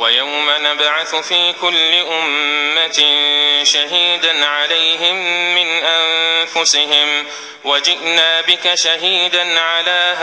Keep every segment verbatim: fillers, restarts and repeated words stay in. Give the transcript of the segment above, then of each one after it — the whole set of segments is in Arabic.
ويوم نبعث في كل أمة شهيدا عليهم من أنفسهم وجئنا بك شهيدا على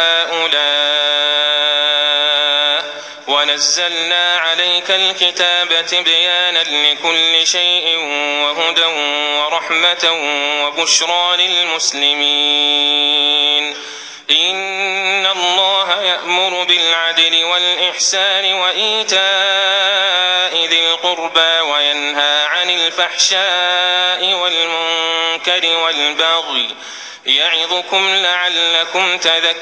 هؤلاء ونزلنا عليك الكتاب تبيانا لكل شيء وهدى ورحمة وبشرى للمسلمين. إن الله يأمر بالعدل والإحسان وإيتاء ذي القربى وينهى عن الفحشاء والمنكر والبغي يعظكم لعلكم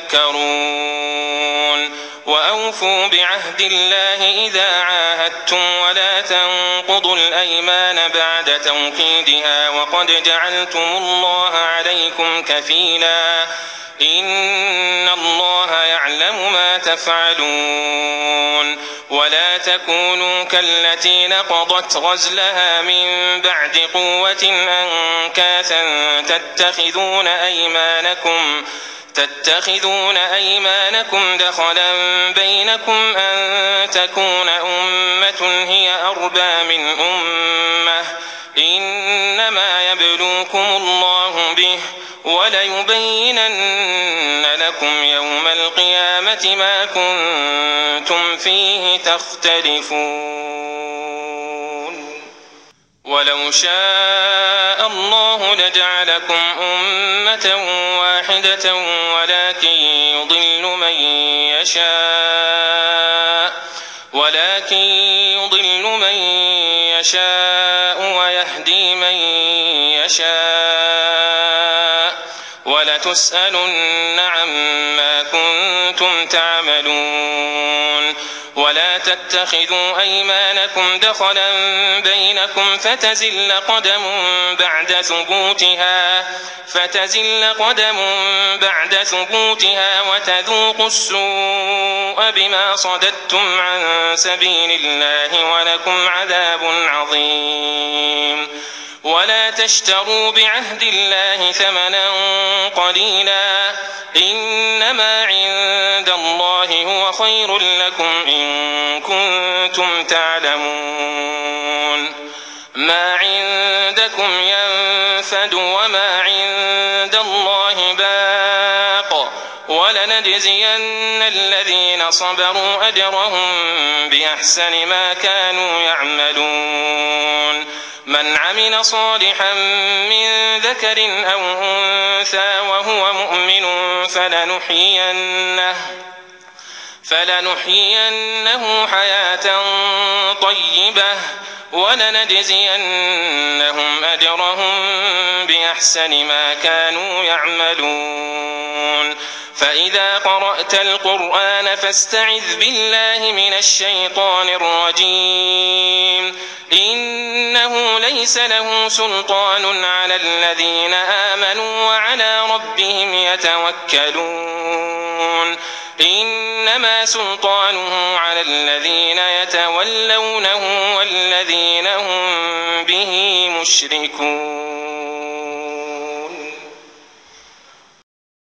تذكرون. وأوفوا بعهد الله إذا عاهدتم ولا تنقضوا الأيمان بعد توكيدها وقد جعلتم الله عليكم كفيلا إن الله يعلم ما تفعلون. ولا تكونوا كالتي نقضت غزلها من بعد قوة أنكاثا تتخذون أيمانكم تتخذون أيمانكم دخلا بينكم أن تكون أمة هي أربى من أمة إنما يبلوكم الله به وليبينن لكم يوم القيامة ما كنتم فيه تختلفون. ولو شاء الله لجعلكم أمة واحدة ولكن يضل من يشاء ولكن يضل من يشاء ويهدي من يشاء ولتسألن عما كنتم تعملون. ولا تتخذوا أيمانكم دخلا بينكم فتزل قدم بعد ثبوتها فتزل قدم بعد ثبوتها وتذوقوا السوء بما صددتم عن سبيل الله ولكم عذاب عظيم. ولا تشتروا بعهد الله ثمنا قليلا إنما عند الله هو خير لكم إن كنتم تعلمون. ما عندكم ينفد وما عند الله باق ولنجزين الذين صبروا أجرهم بأحسن ما كانوا يعملون. من عمل صالحا من ذكر أو أنثى وهو مؤمن فلنحيينه, فلنحيينه حياة طيبة ولنجزينهم أجرهم بأحسن ما كانوا يعملون. فإذا قرأت القرآن فاستعذ بالله من الشيطان الرجيم إنه ليس له سلطان على الذين آمنوا وعلى ربهم يتوكلون. إنما سلطانه على الذين يتولونه والذين هم به مشركون.